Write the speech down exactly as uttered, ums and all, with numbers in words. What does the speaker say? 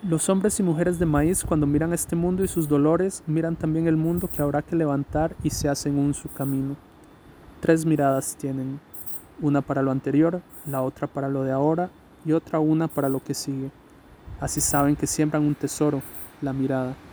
Los hombres y mujeres de maíz, cuando miran este mundo y sus dolores, miran también el mundo que habrá que levantar y se hacen un su camino. Tres miradas tienen, una para lo anterior, la otra para lo de ahora y otra una para lo que sigue. Así saben que siembran un tesoro, la mirada.